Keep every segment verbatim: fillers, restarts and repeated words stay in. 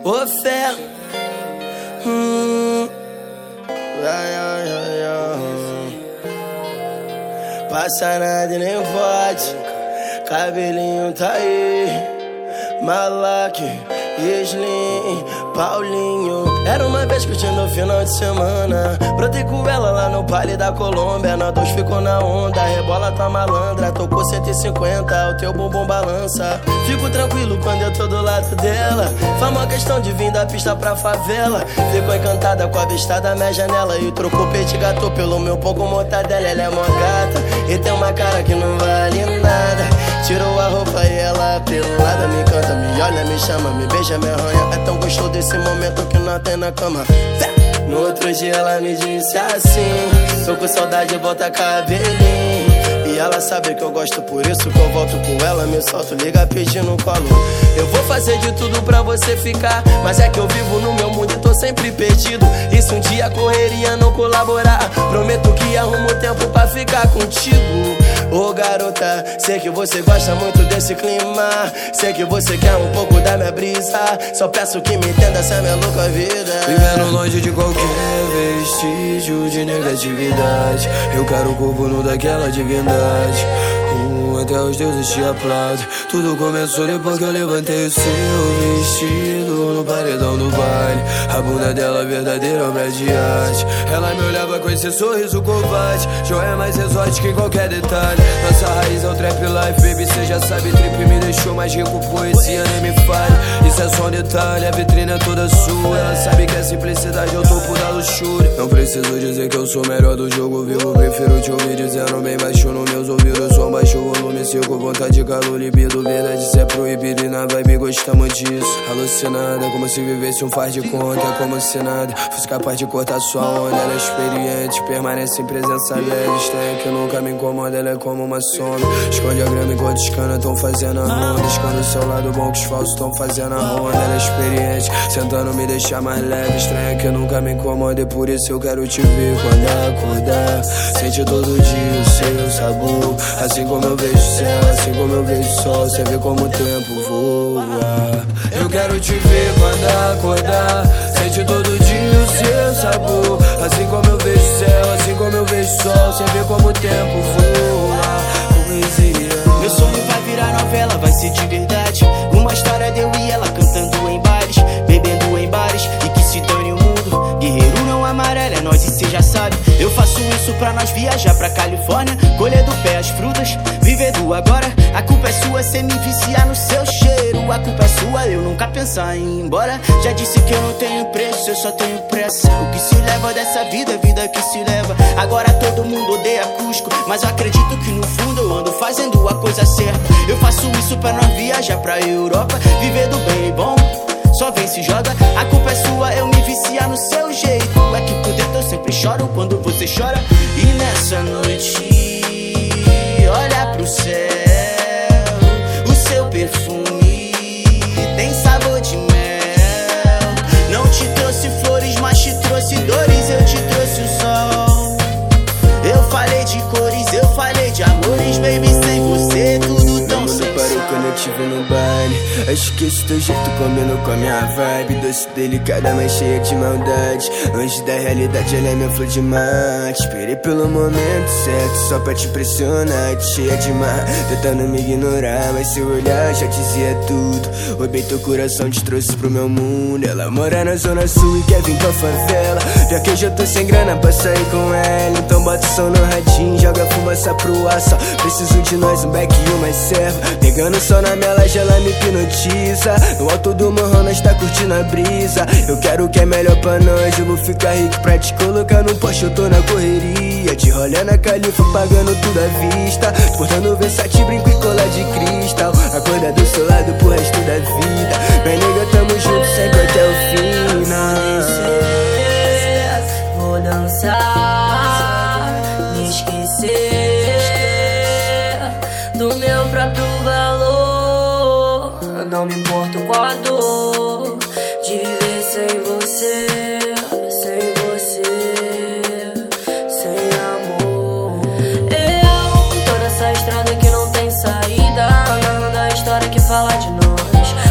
Ô fé, hum. ai, ai, ai, ai. Passa nada e nem pode, cabelinho tá aí, Malaque, Slim, Paulinho. Era uma vez curtindo o final de semana, brotei com ela lá no Party da Colômbia. Nós dois ficou na onda, rebola tua malandra. Tocou cento e cinquenta, o teu bumbum balança. Fico tranquilo quando eu tô do lado dela, faz uma questão de vir da pista pra favela. Ficou encantada com a vista da minha janela e trocou petit gâteau pelo meu pão com mortadela. Ela é mó gata e tem uma cara que não vale nada. Tirou a roupa e ela pelada me canta, me olha, me chama, me beija, me arranha. É tão gostoso desse momento que nós tem na cama. No outro dia ela me disse assim: tô com saudade, volta cabelinho. E ela sabe que eu gosto, por isso que eu volto com ela. Me solto, liga pedindo colo. Eu vou fazer de tudo pra você ficar, mas é que eu vivo no meu mundo e tô sempre perdido. E se um dia a correria não colaborar, prometo que arrumo tempo pra ficar contigo. Ô garota, sei que você gosta muito desse clima, sei que você quer um pouco da minha brisa. Só peço que me entenda essa minha louca vida. Vivendo longe de qualquer vestígio de negatividade, eu quero o corpo nu daquela divindade. Uh, até os deuses te aplaudem. Tudo começou depois que eu levantei o seu vestido no paredão do baile. A bunda dela verdadeira obra de arte. Ela me olhava com esse sorriso covarde, joia mais exótica em qualquer detalhe. Nossa raiz é o trap life, baby, cê já sabe. Trip me deixou mais rico, poesia nem me fale. Isso é só um detalhe, a vitrine é toda sua. Ela sabe que a simplicidade é o topo da luxúria. Não preciso dizer que eu sou melhor do jogo vivo, prefiro te ouvir dizendo bem baixo nos meus ouvidos. Som baixo, volume seco, vontade, calor, libido. Verdade, cê é proibido e na vibe gostamos disso. Alucinada, como se vivesse um faz de conta. É como se nada fosse capaz de cortar sua onda. Ela é experiente, permanece em presença leve. Estranha que nunca me incomoda, ela é como uma sombra. Esconde a grama enquanto os canas tão fazendo a ronda. Esconde o seu lado bom que os falsos tão fazendo a ronda. Ela é experiente, sentando me deixar mais leve. Estranha que nunca me incomoda e por isso eu quero te ver quando acordar. Sente todo dia o seu sabor, assim como eu vejo o céu, assim como eu vejo o sol. Cê vê como o tempo voa. Eu quero te ver quando acordar. Sente todo dia o seu sabor, assim como eu vejo o céu, assim como eu vejo o sol. Cê vê como o tempo voa. Poesia. Meu sonho vai virar novela, vai ser de verdade. Uma história de eu e ela cantando em bares, bebendo em bares e que se dane o mundo. Guerreiro não amarelo, é nós e cê já sabe. Eu faço isso pra nós viajar pra Califórnia, colher do pé as frutas, viver do agora. A culpa é sua, cê me viciar no seu cheiro. A culpa é sua, eu nunca pensar em ir embora. Já disse que eu não tenho preço, eu só tenho pressa. O que se leva dessa vida é vida que se leva. Agora todo mundo odeia Cusco, mas eu acredito que no fundo eu ando fazendo a coisa certa. Eu faço isso pra nós viajar pra Europa, viver do bem e bom, só vem se joga. A culpa é sua, eu me viciar no seu jeito. É que por dentro eu sempre choro quando você chora. E nessa noite, olha pro céu, o seu perfume tem sabor de mel. Não te trouxe flores, mas te trouxe dores. Eu te trouxe o sol. Eu falei de cores, eu falei de amores. Baby, sem você tudo tão sem sal. Quando eu te vi no baile, acho que esse teu jeito combinou com a minha vibe. Doce, delicada, mas cheia de maldade. Longe da realidade, ela é minha flor de mate. Esperei pelo momento certo, só pra te impressionar. Cheia de mar, tentando me ignorar, mas seu olhar já dizia tudo. Roubei teu coração, te trouxe pro meu mundo. Ela mora na zona sul e quer vir pra favela. Já que eu já tô sem grana pra sair com ela, então bota o som no radinho, joga fumaça pro ar. Só preciso de nós, um back e uma serva. Pegando só na minha laje, ela me hipnotiza. No alto do morrão, nós tá curtindo a brisa. Eu quero o que é melhor pra nós, eu vou ficar rico pra te colocar no Porsche. Eu tô na correria, de rolê na Califa, pagando tudo à vista. Portando Versace, brinco e colar de cristal. Acorda do seu lado pro resto da vida. Minha nega, tamo junto sempre até o final. Vou dançar, me esquecer do meu próprio valor. Não me importo com a dor de viver sem você, sem você, sem amor. Eu tô nessa estrada que não tem saída, andando da história que fala de nós. Contigo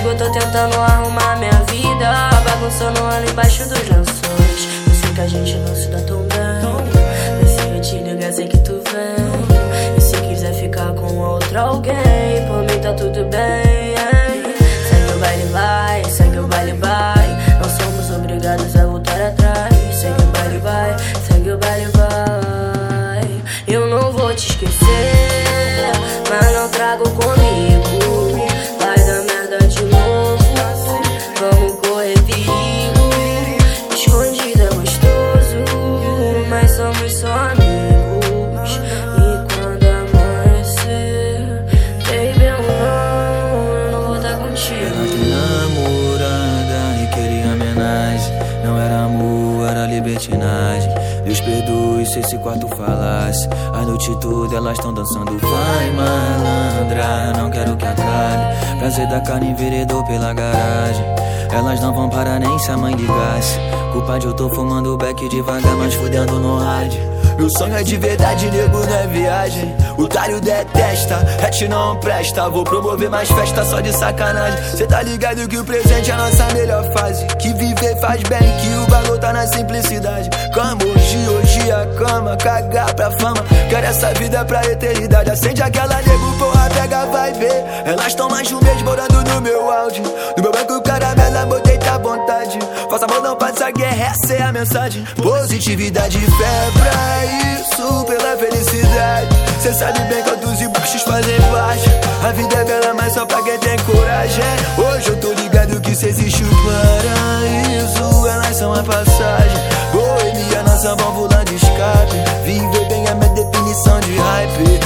Comigo eu tô tentando arrumar minha vida, bagunçando ela embaixo dos lençóis. Eu sei que a gente não se dá tão bem, mas se eu te ligar sei que tu vem. E se quiser ficar com outro alguém, por mim tá tudo bem. Segue o baile vai, segue o baile vai, não somos obrigados a voltar atrás. Segue o baile vai, segue o baile vai. Eu não vou te esquecer, mas não trago comigo. Vai dar merda de novo, vamos correr perigo. Escondido é gostoso, mas somos só amigos. E quando amanhecer, baby, eu não, eu não vou estar contigo. Namorada e queria homenagem, não era amor, era libertinagem. Deus perdoe se esse quarto falasse, a noite toda elas tão dançando. Vai malandra, não quero que acabe. Prazer da carne enveredou pela garagem. Elas não vão parar nem se a mãe ligasse. Culpa de eu tô fumando beck devagar, mas fudendo no rádio. Meu sonho é de verdade, nego, não é viagem. Otário detesta, hatch não presta. Vou promover mais festa só de sacanagem. Cê tá ligado que o presente é a nossa melhor fase, que viver faz bem, que o bagulho tá na simplicidade. Cama hoje, hoje a cama, cagar pra fama. Quero essa vida pra eternidade. Acende aquela nego, porra, pega, vai ver. Elas tão mais de um mês morando no meu áudio. No meu banco caramela, botei tá vontade. Faça amor, não passa guerra, essa é a mensagem. Positividade, fé pra isso, pela felicidade. Cê sabe bem quantos embaixos fazem parte. A vida é bela, mas só pra quem tem coragem. Hoje eu tô ligado que se existe o paraíso, elas são a passagem. Boemia, nossa válvula de escape. Viver bem é minha definição de hype.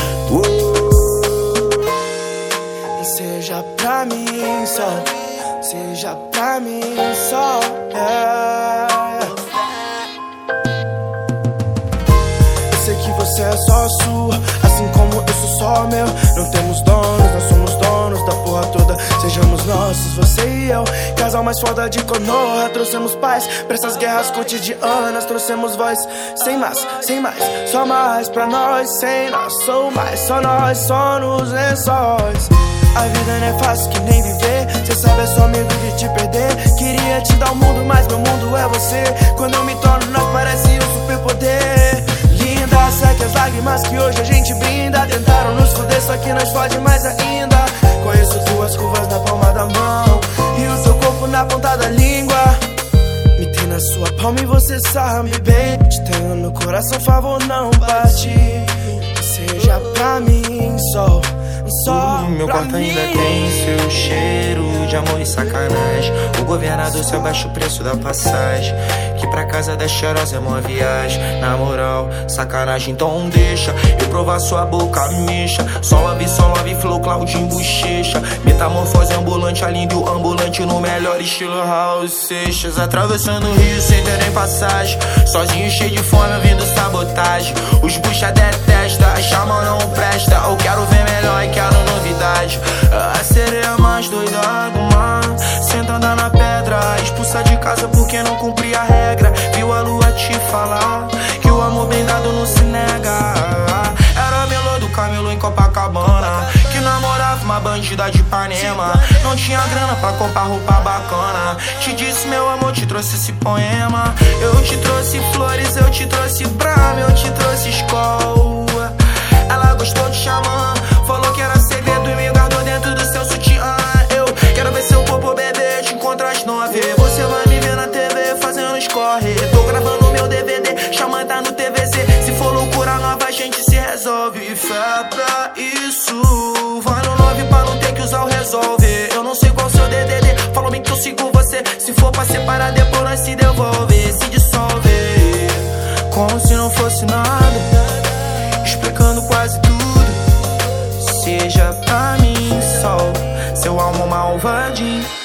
E seja pra mim só, seja pra mim só, yeah. Você é só sua, assim como eu sou só meu. Não temos donos, nós somos donos da porra toda. Sejamos nossos, você e eu, casal mais foda de Konoha. Trouxemos paz pra essas guerras cotidianas. Trouxemos voz, sem mais, sem mais, só mais pra nós. Sem nós, sou mais, só nós, só nos lençóis. A vida não é fácil que nem viver, cê sabe, é só medo de te perder. Queria te dar o mundo, mas meu mundo é você. Quando eu me torno, nós parece um superpoder. Linda, segue as lágrimas que hoje a gente brinda. Tentaram nos foder, só que nós fode mais ainda. Conheço tuas curvas na palma da mão e o teu corpo na ponta da língua. Me tem na sua palma e você sabe bem. Te tenho no coração, favor não bate. Seja pra mim só, só o meu pra quarto mim. ainda tem seu cheiro de amor e sacanagem. O governador se abaixa o preço da passagem, que pra casa da cheirosa é uma viagem. Na moral, sacanagem, então deixa eu provar sua boca mexa. Só love, só love, flow, Claudinho, bochecha. Metamorfose ambulante, alívio ambulante no melhor estilo Raul Seixas. Atravessando o rio sem ter nem passagem, sozinho cheio de fome ouvindo sabotagem. Os bucha detesta, a chama não presta. Eu quero ver melhor e quero novidade. A sereia mais doida do mar, sentada na pedra, expulsa de casa porque não cumpria a regra. Viu a lua te falar que o amor bem dado não se nega. Era a melô do Camelo em Copacabana, que namorava uma bandida de Ipanema. Não tinha grana pra comprar roupa bacana. Te disse meu amor, te trouxe esse poema. Eu te trouxe flores, eu te trouxe Brahma, eu te trouxe Skol. Ela gostou de xamã, falou que era segredo e me guardou dentro do seu sutiã. Eu quero ver seu popô, bebê, te encontro às nove. Você vai me ver na T V fazendo escorre. Tô gravando meu D V D, xamã tá no T V C. Se for loucura nova, a gente se resolve. Fé pra isso, vai no nove pra não ter que usar o resolver. Eu não sei qual seu D D D, falou bem que eu sigo você. Se for pra separar, depois nós se devolve, se dissolve, como se não fosse nada, explicando quase tudo. Seja pra mim sol, seu alma malvadinho.